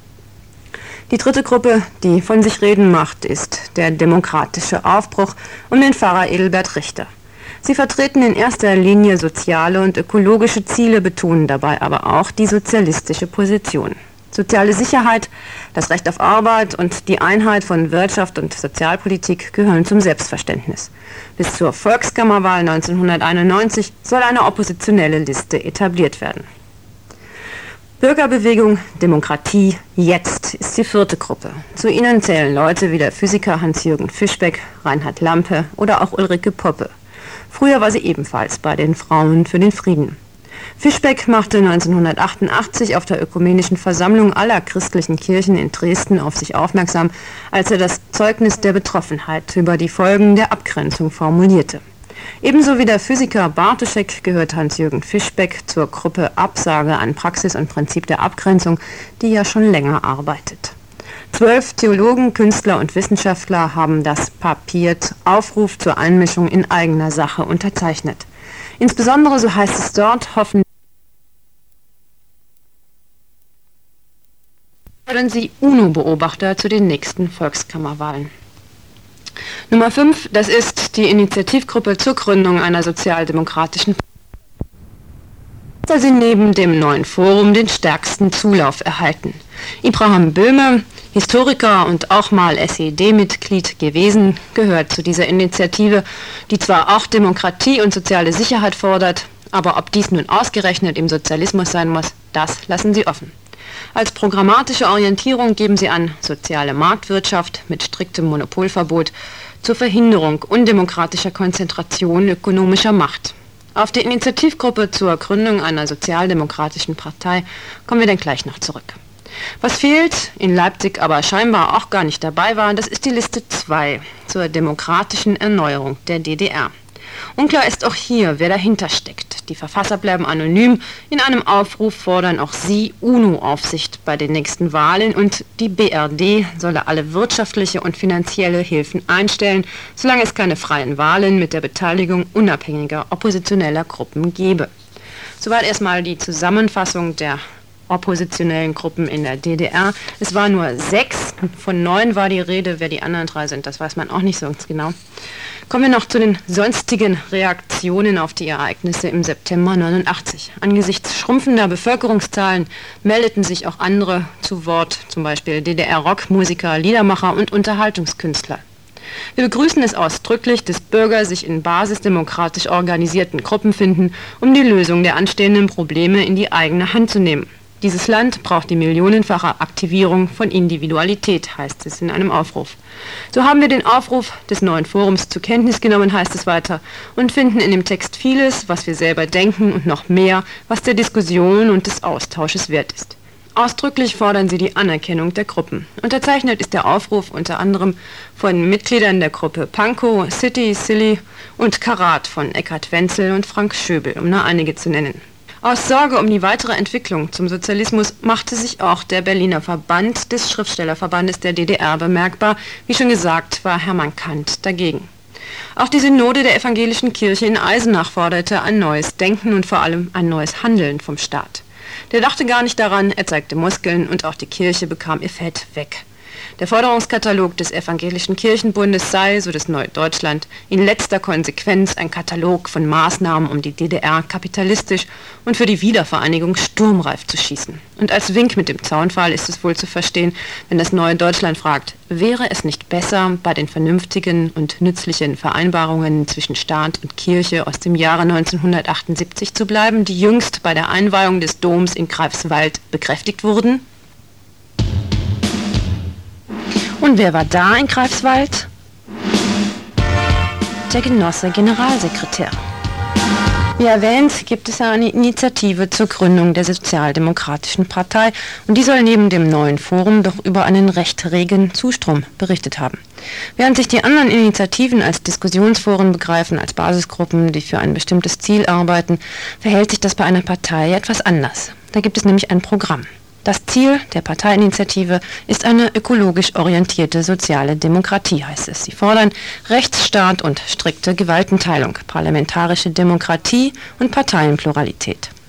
Speaker 1: Die dritte Gruppe, die von sich reden macht, ist der demokratische Aufbruch um den Pfarrer Edelbert Richter. Sie vertreten in erster Linie soziale und ökologische Ziele, betonen dabei aber auch die sozialistische Position. Soziale Sicherheit, das Recht auf Arbeit und die Einheit von Wirtschaft und Sozialpolitik gehören zum Selbstverständnis. Bis zur Volkskammerwahl 1991 soll eine oppositionelle Liste etabliert werden. Bürgerbewegung Demokratie jetzt ist die 4. Gruppe. Zu ihnen zählen Leute wie der Physiker Hans-Jürgen Fischbeck, Reinhard Lampe oder auch Ulrike Poppe. Früher war sie ebenfalls bei den Frauen für den Frieden. Fischbeck machte 1988 auf der Ökumenischen Versammlung aller christlichen Kirchen in Dresden auf sich aufmerksam, als er das Zeugnis der Betroffenheit über die Folgen der Abgrenzung formulierte. Ebenso wie der Physiker Bartoschek gehört Hans-Jürgen Fischbeck zur Gruppe Absage an Praxis und Prinzip der Abgrenzung, die ja schon länger arbeitet. 12 Theologen, Künstler und Wissenschaftler haben das Papier Aufruf zur Einmischung in eigener Sache unterzeichnet. Insbesondere, so heißt es dort, hoffen sie UNO-Beobachter zu den nächsten Volkskammerwahlen. Nummer 5, das ist die Initiativgruppe zur Gründung einer sozialdemokratischen Partei, da sie neben dem neuen Forum den stärksten Zulauf erhalten. Ibrahim Böhme, Historiker und auch mal SED-Mitglied gewesen, gehört zu dieser Initiative, die zwar auch Demokratie und soziale Sicherheit fordert, aber ob dies nun ausgerechnet im Sozialismus sein muss, das lassen sie offen. Als programmatische Orientierung geben sie an soziale Marktwirtschaft mit striktem Monopolverbot zur Verhinderung undemokratischer Konzentration ökonomischer Macht. Auf die Initiativgruppe zur Gründung einer sozialdemokratischen Partei kommen wir dann gleich noch zurück. Was fehlt, in Leipzig aber scheinbar auch gar nicht dabei war, das ist die Liste 2 zur demokratischen Erneuerung der DDR. Unklar ist auch hier, wer dahinter steckt. Die Verfasser bleiben anonym. In einem Aufruf fordern auch sie UNO-Aufsicht bei den nächsten Wahlen und die BRD solle alle wirtschaftliche und finanzielle Hilfen einstellen, solange es keine freien Wahlen mit der Beteiligung unabhängiger oppositioneller Gruppen gebe. Soweit erstmal die Zusammenfassung der oppositionellen Gruppen in der DDR. Es waren nur 6, von 9 war die Rede. Wer die anderen 3 sind, das weiß man auch nicht so ganz genau. Kommen wir noch zu den sonstigen Reaktionen auf die Ereignisse im September 89. Angesichts schrumpfender Bevölkerungszahlen meldeten sich auch andere zu Wort, zum Beispiel DDR-Rockmusiker, Liedermacher und Unterhaltungskünstler. Wir begrüßen es ausdrücklich, dass Bürger sich in basisdemokratisch organisierten Gruppen finden, um die Lösung der anstehenden Probleme in die eigene Hand zu nehmen. Dieses Land braucht die millionenfache Aktivierung von Individualität, heißt es in einem Aufruf. So haben wir den Aufruf des neuen Forums zur Kenntnis genommen, heißt es weiter, und finden in dem Text vieles, was wir selber denken und noch mehr, was der Diskussion und des Austausches wert ist. Ausdrücklich fordern sie die Anerkennung der Gruppen. Unterzeichnet ist der Aufruf unter anderem von Mitgliedern der Gruppe Pankow, City, Silly und Karat von Eckhard Wenzel und Frank Schöbel, um nur einige zu nennen. Aus Sorge um die weitere Entwicklung zum Sozialismus machte sich auch der Berliner Verband des Schriftstellerverbandes der DDR bemerkbar. Wie schon gesagt, war Hermann Kant dagegen. Auch die Synode der evangelischen Kirche in Eisenach forderte ein neues Denken und vor allem ein neues Handeln vom Staat. Der dachte gar nicht daran, er zeigte Muskeln und auch die Kirche bekam ihr Fett weg. Der Forderungskatalog des Evangelischen Kirchenbundes sei, so das Neue Deutschland, in letzter Konsequenz ein Katalog von Maßnahmen, um die DDR kapitalistisch und für die Wiedervereinigung sturmreif zu schießen. Und als Wink mit dem Zaunpfahl ist es wohl zu verstehen, wenn das Neue Deutschland fragt, wäre es nicht besser, bei den vernünftigen und nützlichen Vereinbarungen zwischen Staat und Kirche aus dem Jahre 1978 zu bleiben, die jüngst bei der Einweihung des Doms in Greifswald bekräftigt wurden? Und wer war da in Greifswald? Der Genosse Generalsekretär. Wie erwähnt, gibt es eine Initiative zur Gründung der Sozialdemokratischen Partei und die soll neben dem neuen Forum doch über einen recht regen Zustrom berichtet haben. Während sich die anderen Initiativen als Diskussionsforen begreifen, als Basisgruppen, die für ein bestimmtes Ziel arbeiten, verhält sich das bei einer Partei etwas anders. Da gibt es nämlich ein Programm. Das Ziel der Parteiinitiative ist eine ökologisch orientierte soziale Demokratie, heißt es. Sie fordern Rechtsstaat und strikte Gewaltenteilung, parlamentarische Demokratie und Parteienpluralität.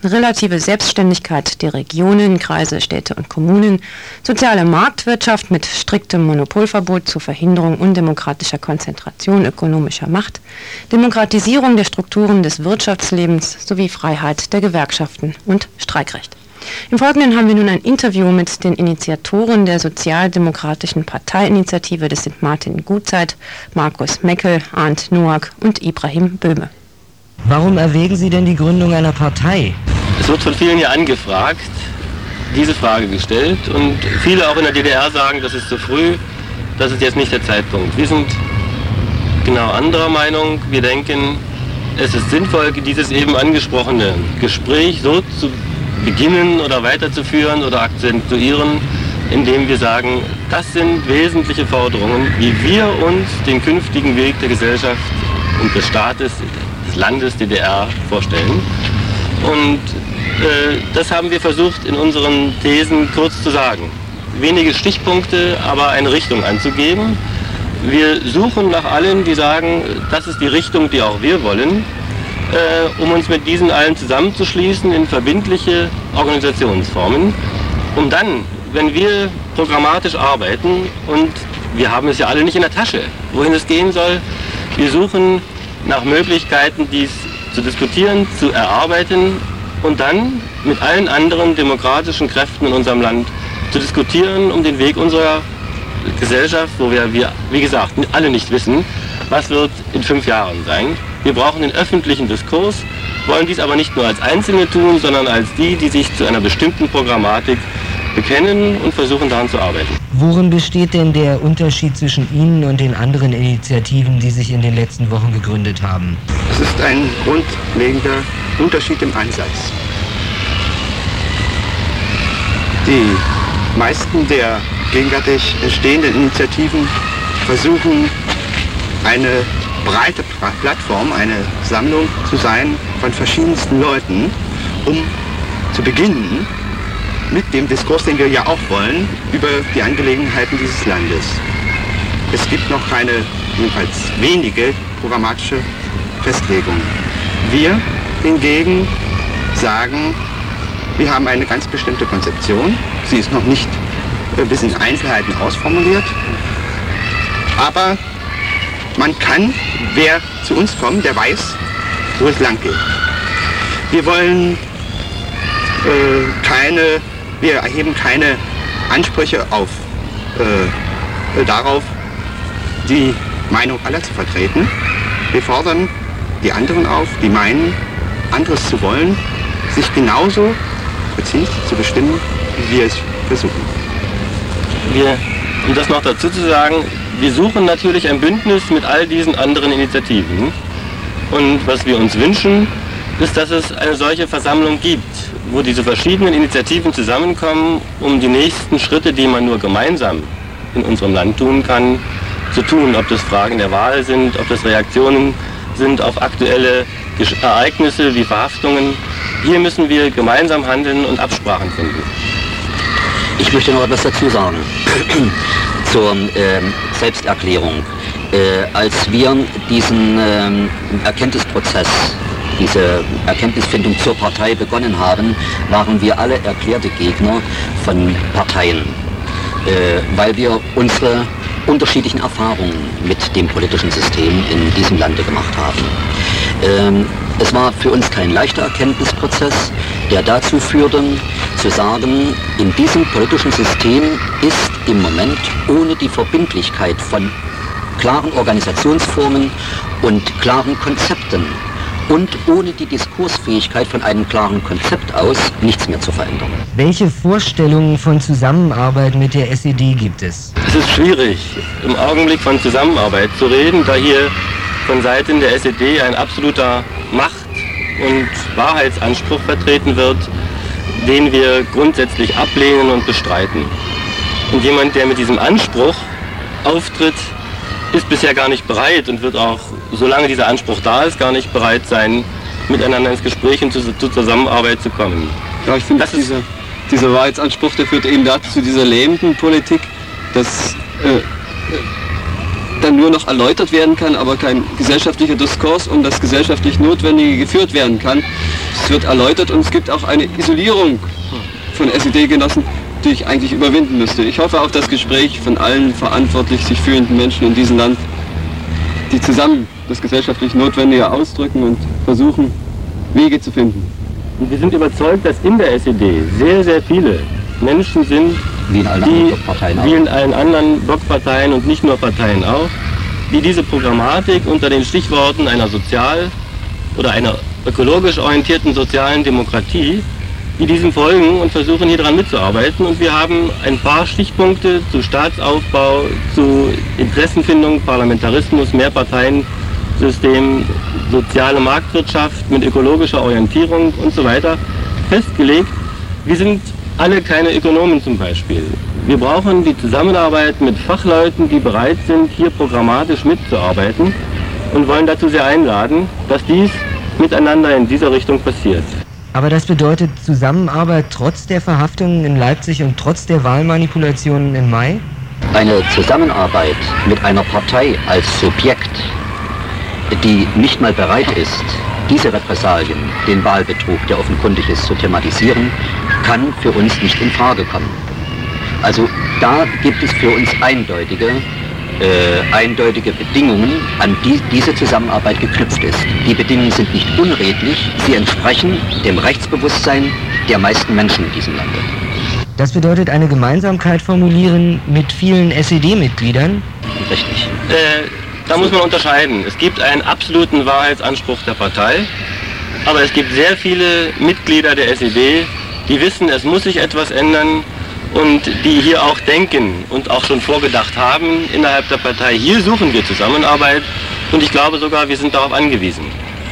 Speaker 1: relative Selbstständigkeit der Regionen, Kreise, Städte und Kommunen, soziale Marktwirtschaft mit striktem Monopolverbot zur Verhinderung undemokratischer Konzentration ökonomischer Macht, Demokratisierung der Strukturen des Wirtschaftslebens sowie Freiheit der Gewerkschaften und Streikrecht. Im Folgenden haben wir nun ein Interview mit den Initiatoren der Sozialdemokratischen Parteiinitiative des St. Martin Gutzeit, Markus Meckel, Arndt Noack und Ibrahim Böhme.
Speaker 8: Warum erwägen Sie denn die Gründung einer Partei?
Speaker 9: Es wird von vielen ja angefragt, diese Frage gestellt, und viele auch in der DDR sagen, das ist zu früh, das ist jetzt nicht der Zeitpunkt. Wir sind genau anderer Meinung. Wir denken, es ist sinnvoll, dieses eben angesprochene Gespräch so zu beginnen oder weiterzuführen oder akzentuieren, indem wir sagen, das sind wesentliche Forderungen, wie wir uns den künftigen Weg der Gesellschaft und des Staates, des Landes DDR vorstellen. Und das haben wir versucht in unseren Thesen kurz zu sagen. Wenige Stichpunkte, aber eine Richtung anzugeben. Wir suchen nach allen, die sagen, das ist die Richtung, die auch wir wollen, um uns mit diesen allen zusammenzuschließen in verbindliche Organisationsformen, um dann, wenn wir programmatisch arbeiten, und wir haben es ja alle nicht in der Tasche, wohin es gehen soll, wir suchen nach Möglichkeiten, dies zu diskutieren, zu erarbeiten und dann mit allen anderen demokratischen Kräften in unserem Land zu diskutieren, um den Weg unserer Gesellschaft, wo wir, wie gesagt, alle nicht wissen, was wird in 5 Jahren sein. Wir brauchen den öffentlichen Diskurs, wollen dies aber nicht nur als Einzelne tun, sondern als die sich zu einer bestimmten Programmatik bekennen und versuchen daran zu arbeiten.
Speaker 8: Worin besteht denn der Unterschied zwischen Ihnen und den anderen Initiativen, die sich in den letzten Wochen gegründet haben?
Speaker 10: Es ist ein grundlegender Unterschied im Ansatz. Die meisten der gegenwärtig entstehenden Initiativen versuchen, eine breite Plattform, eine Sammlung zu sein von verschiedensten Leuten, um zu beginnen mit dem Diskurs, den wir ja auch wollen, über die Angelegenheiten dieses Landes. Es gibt noch keine, jedenfalls wenige, programmatische Festlegungen. Wir hingegen sagen, wir haben eine ganz bestimmte Konzeption. Sie ist noch nicht bis in Einzelheiten ausformuliert, aber man kann, wer zu uns kommt, der weiß, wo es lang geht. Wir wollen wir erheben keine Ansprüche darauf, die Meinung aller zu vertreten. Wir fordern die anderen auf, die meinen, anderes zu wollen, sich genauso präzise zu bestimmen, wie wir es versuchen.
Speaker 9: Um das noch dazu zu sagen, wir suchen natürlich ein Bündnis mit all diesen anderen Initiativen. Und was wir uns wünschen, ist, dass es eine solche Versammlung gibt, wo diese verschiedenen Initiativen zusammenkommen, um die nächsten Schritte, die man nur gemeinsam in unserem Land tun kann, zu tun. Ob das Fragen der Wahl sind, ob das Reaktionen sind auf aktuelle Ereignisse wie Verhaftungen. Hier müssen wir gemeinsam handeln und Absprachen finden.
Speaker 11: Ich möchte noch etwas dazu sagen zur Selbsterklärung. Als wir diesen Erkenntnisprozess, diese Erkenntnisfindung zur Partei begonnen haben, waren wir alle erklärte Gegner von Parteien, weil wir unsere unterschiedlichen Erfahrungen mit dem politischen System in diesem Lande gemacht haben. Es war für uns kein leichter Erkenntnisprozess, der dazu führte, zu sagen, in diesem politischen System ist im Moment ohne die Verbindlichkeit von klaren Organisationsformen und klaren Konzepten und ohne die Diskursfähigkeit von einem klaren Konzept aus nichts mehr zu verändern.
Speaker 8: Welche Vorstellungen von Zusammenarbeit mit der SED gibt es?
Speaker 9: Es ist schwierig, im Augenblick von Zusammenarbeit zu reden, da hier von Seiten der SED ein absoluter Macht- und Wahrheitsanspruch vertreten wird, den wir grundsätzlich ablehnen und bestreiten. Und jemand, der mit diesem Anspruch auftritt, ist bisher gar nicht bereit und wird auch, solange dieser Anspruch da ist, gar nicht bereit sein, miteinander ins Gespräch und zur Zusammenarbeit zu kommen.
Speaker 12: Ja, ich finde, dieser Wahrheitsanspruch, der führt eben dazu, zu dieser lähmenden Politik, dass dann nur noch erläutert werden kann, aber kein gesellschaftlicher Diskurs um das gesellschaftlich Notwendige geführt werden kann. es wird erläutert und es gibt auch eine Isolierung von SED-Genossen, die ich eigentlich überwinden müsste. Ich hoffe auf das Gespräch von allen verantwortlich sich fühlenden Menschen in diesem Land, die zusammen das gesellschaftlich Notwendige ausdrücken und versuchen, Wege zu finden.
Speaker 9: Und wir sind überzeugt, dass in der SED sehr, sehr viele Menschen sind,
Speaker 11: wie in allen anderen
Speaker 9: Blockparteien und nicht nur Parteien auch, die diese Programmatik unter den Stichworten einer oder einer ökologisch orientierten sozialen Demokratie, die diesem folgen und versuchen hier dran mitzuarbeiten. Und wir haben ein paar Stichpunkte zu Staatsaufbau, zu Interessenfindung, Parlamentarismus, Mehrparteiensystem, soziale Marktwirtschaft mit ökologischer Orientierung und so weiter festgelegt. Wir sind alle keine Ökonomen zum Beispiel. Wir brauchen die Zusammenarbeit mit Fachleuten, die bereit sind, hier programmatisch mitzuarbeiten und wollen dazu sehr einladen, dass dies miteinander in dieser Richtung passiert.
Speaker 8: Aber das bedeutet Zusammenarbeit trotz der Verhaftungen in Leipzig und trotz der Wahlmanipulationen im Mai?
Speaker 11: Eine Zusammenarbeit mit einer Partei als Subjekt, die nicht mal bereit ist, diese Repressalien, den Wahlbetrug, der offenkundig ist, zu thematisieren, kann für uns nicht in Frage kommen. Also da gibt es für uns eindeutige Bedingungen, an die diese Zusammenarbeit geknüpft ist. Die Bedingungen sind nicht unredlich, sie entsprechen dem Rechtsbewusstsein der meisten Menschen in diesem Lande.
Speaker 8: Das bedeutet eine Gemeinsamkeit formulieren mit vielen SED-Mitgliedern?
Speaker 11: Richtig.
Speaker 9: Da muss man unterscheiden. Es gibt einen absoluten Wahrheitsanspruch der Partei, aber es gibt sehr viele Mitglieder der SED, die wissen, es muss sich etwas ändern und die hier auch denken und auch schon vorgedacht haben innerhalb der Partei. Hier suchen wir Zusammenarbeit und ich glaube sogar, wir sind darauf angewiesen.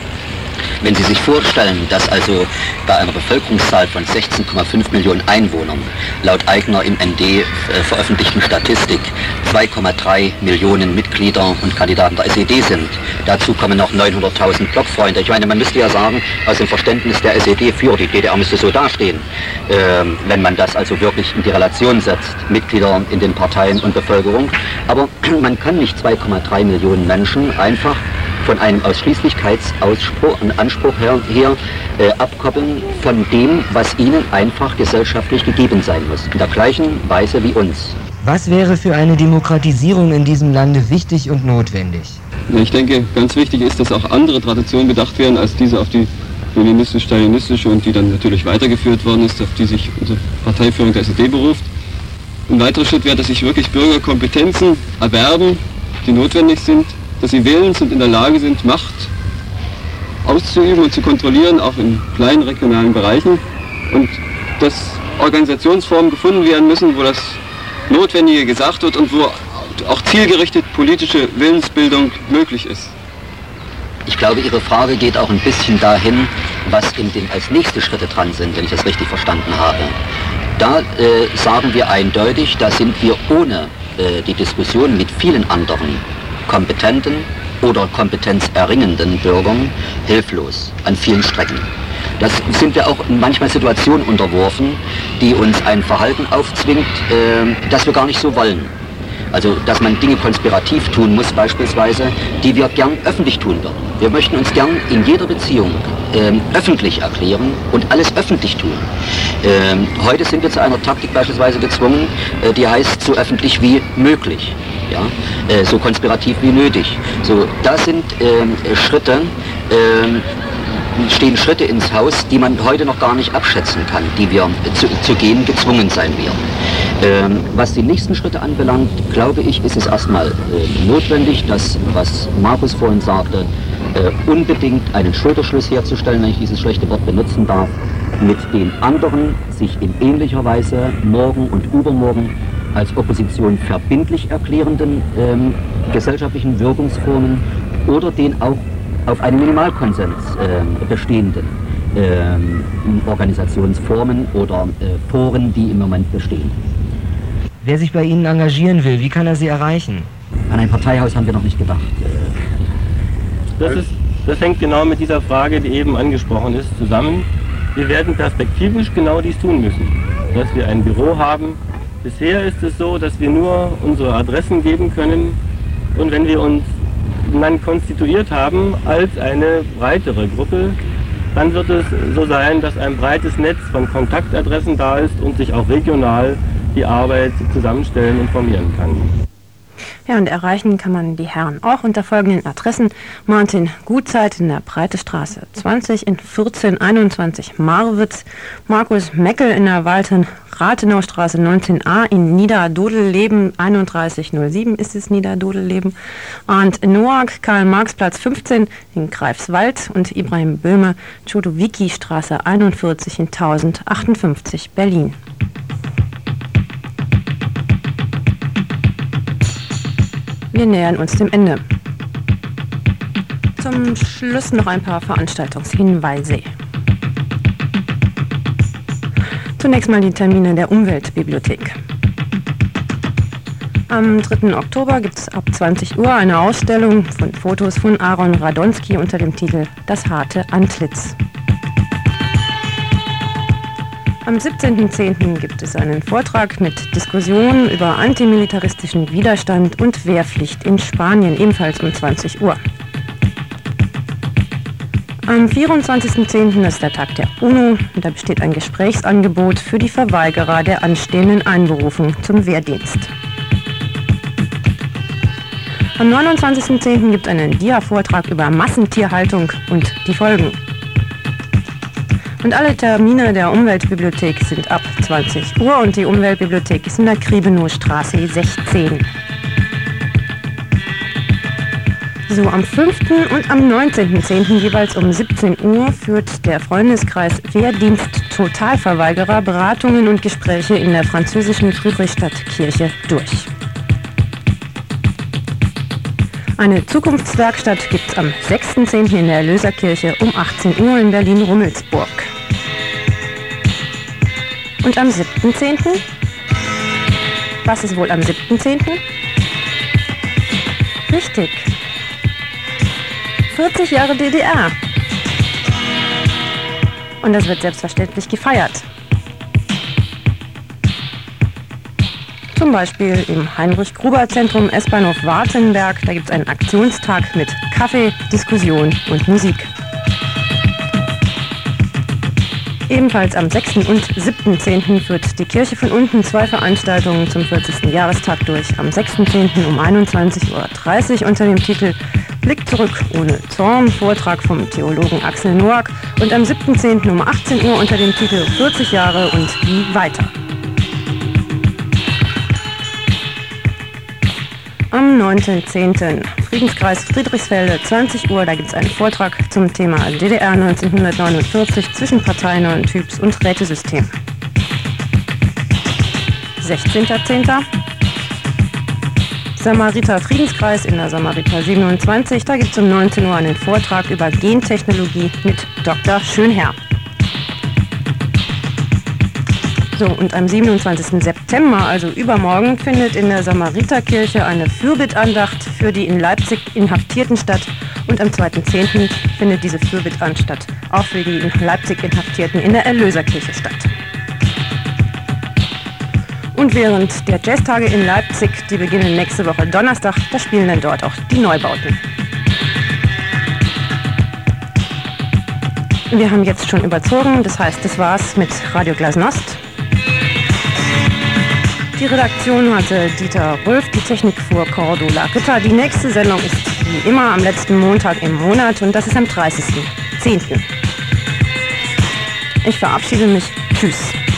Speaker 11: Wenn Sie sich vorstellen, dass also bei einer Bevölkerungszahl von 16,5 Millionen Einwohnern laut eigener im ND veröffentlichten Statistik 2,3 Millionen Mitglieder und Kandidaten der SED sind. Dazu kommen noch 900.000 Blockfreunde. Ich meine, man müsste ja sagen, aus dem Verständnis der SED für die DDR müsste so dastehen, wenn man das also wirklich in die Relation setzt, Mitglieder in den Parteien und Bevölkerung. Aber man kann nicht 2,3 Millionen Menschen einfach von einem Ausschließlichkeitsanspruch her abkoppeln von dem, was ihnen einfach gesellschaftlich gegeben sein muss, in der gleichen Weise wie uns.
Speaker 8: Was wäre für eine Demokratisierung in diesem Lande wichtig und notwendig?
Speaker 12: Ich denke, ganz wichtig ist, dass auch andere Traditionen bedacht werden, als diese auf die leninistisch-stalinistische und die dann natürlich weitergeführt worden ist, auf die sich unsere Parteiführung der SED beruft. Ein weiterer Schritt wäre, dass sich wirklich Bürger Kompetenzen erwerben, die notwendig sind, dass sie willens und in der Lage sind, Macht auszuüben und zu kontrollieren, auch in kleinen regionalen Bereichen. Und dass Organisationsformen gefunden werden müssen, wo das Notwendige gesagt wird und wo auch zielgerichtet politische Willensbildung möglich ist.
Speaker 11: Ich glaube, Ihre Frage geht auch ein bisschen dahin, was als nächste Schritte dran sind, wenn ich das richtig verstanden habe. Da sagen wir eindeutig, da sind wir ohne die Diskussion mit vielen anderen kompetenten oder kompetenzerringenden Bürgern hilflos an vielen Strecken. Das sind wir auch manchmal Situationen unterworfen, die uns ein Verhalten aufzwingt, das wir gar nicht so wollen. Also, dass man Dinge konspirativ tun muss beispielsweise, die wir gern öffentlich tun würden. Wir möchten uns gern in jeder Beziehung öffentlich erklären und alles öffentlich tun. Heute sind wir zu einer Taktik beispielsweise gezwungen, die heißt so öffentlich wie möglich, ja? So konspirativ wie nötig. So, da sind stehen Schritte ins Haus, die man heute noch gar nicht abschätzen kann, die wir zu gehen gezwungen sein werden. Was die nächsten Schritte anbelangt, glaube ich, ist es erstmal notwendig, dass, was Markus vorhin sagte, unbedingt einen Schulterschluss herzustellen, wenn ich dieses schlechte Wort benutzen darf, mit den anderen sich in ähnlicher Weise morgen und übermorgen als Opposition verbindlich erklärenden gesellschaftlichen Wirkungsformen oder den auch auf einen Minimalkonsens bestehenden Organisationsformen oder Foren, die im Moment bestehen.
Speaker 8: Wer sich bei Ihnen engagieren will, wie kann er Sie erreichen?
Speaker 11: An ein Parteihaus haben wir noch nicht gedacht.
Speaker 9: Das hängt genau mit dieser Frage, die eben angesprochen ist, zusammen. Wir werden perspektivisch genau dies tun müssen, dass wir ein Büro haben. Bisher ist es so, dass wir nur unsere Adressen geben können und wenn wir uns dann konstituiert haben als eine breitere Gruppe, dann wird es so sein, dass ein breites Netz von Kontaktadressen da ist und sich auch regional die Arbeit zusammenstellen und formieren kann.
Speaker 1: Ja, und erreichen kann man die Herren auch unter folgenden Adressen: Martin Gutzeit in der Breite Straße 20 in 1421 Marwitz, Markus Meckel in der Walten-Rathenau-Straße 19a in Niederdodelleben 3107 ist es Niederdodelleben, und Noack Karl-Marx-Platz 15 in Greifswald und Ibrahim Böhme Chodowicki-Straße 41 in 1058 Berlin. Wir nähern uns dem Ende. Zum Schluss noch ein paar Veranstaltungshinweise. Zunächst mal die Termine der Umweltbibliothek. Am 3. Oktober gibt es ab 20 Uhr eine Ausstellung von Fotos von Aaron Radonski unter dem Titel Das harte Antlitz. Am 17.10. gibt es einen Vortrag mit Diskussionen über antimilitaristischen Widerstand und Wehrpflicht in Spanien, ebenfalls um 20 Uhr. Am 24.10. ist der Tag der UNO und da besteht ein Gesprächsangebot für die Verweigerer der anstehenden Einberufung zum Wehrdienst. Am 29.10. gibt es einen Dia-Vortrag über Massentierhaltung und die Folgen. Und alle Termine der Umweltbibliothek sind ab 20 Uhr und die Umweltbibliothek ist in der Kriebenow-Straße 16. So, am 5. und am 19.10. jeweils um 17 Uhr führt der Freundeskreis Wehrdienst Totalverweigerer Beratungen und Gespräche in der französischen Friedrichstadtkirche durch. Eine Zukunftswerkstatt gibt es am 6.10. in der Erlöserkirche um 18 Uhr in Berlin-Rummelsburg. Und am 7.10.? Was ist wohl am 7.10.? Richtig. 40 Jahre DDR. Und das wird selbstverständlich gefeiert. Zum Beispiel im Heinrich-Gruber-Zentrum S-Bahnhof Wartenberg. Da gibt es einen Aktionstag mit Kaffee, Diskussion und Musik. Ebenfalls am 6. und 7.10. führt die Kirche von unten 2 Veranstaltungen zum 40. Jahrestag durch. Am 6.10. um 21.30 Uhr unter dem Titel Blick zurück ohne Zorn, Vortrag vom Theologen Axel Noack, und am 7.10. um 18 Uhr unter dem Titel 40 Jahre und wie weiter. Am 19.10. Friedenskreis Friedrichsfelde, 20 Uhr, da gibt es einen Vortrag zum Thema DDR 1949, Zwischenpartei neuen Typs und Rätesystem. 16.10. Samariter Friedenskreis in der Samariter 27, da gibt es um 19 Uhr einen Vortrag über Gentechnologie mit Dr. Schönherr. So, und am 27. September, also übermorgen, findet in der Samariterkirche eine Fürbittandacht für die in Leipzig Inhaftierten statt. Und am 2.10. findet diese Fürbittandacht auch für die in Leipzig Inhaftierten in der Erlöserkirche statt. Und während der Jazztage in Leipzig, die beginnen nächste Woche Donnerstag, da spielen dann dort auch die Neubauten. Wir haben jetzt schon überzogen, das heißt, das war's mit Radio Glasnost. Die Redaktion hatte Dieter Rülf, die Technik fuhr Cordula Ritter. Die nächste Sendung ist wie immer am letzten Montag im Monat und das ist am 30.10. Ich verabschiede mich. Tschüss.